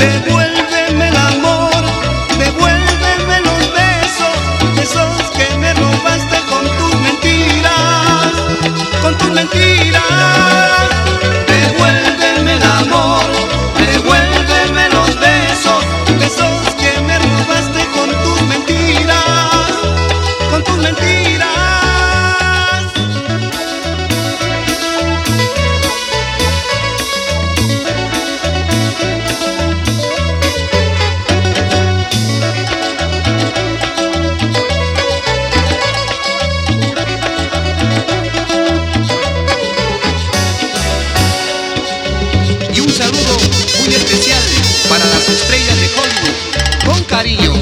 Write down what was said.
Devuélveme el amor, devuélveme los besos, esos que me robaste con tus mentiras, con tus mentiras. Devuélveme el amor, devuélveme los besos, esos que me robaste con tus mentiras, con tus mentiras. Y un saludo muy especial para las estrellas de Hollywood, con cariño.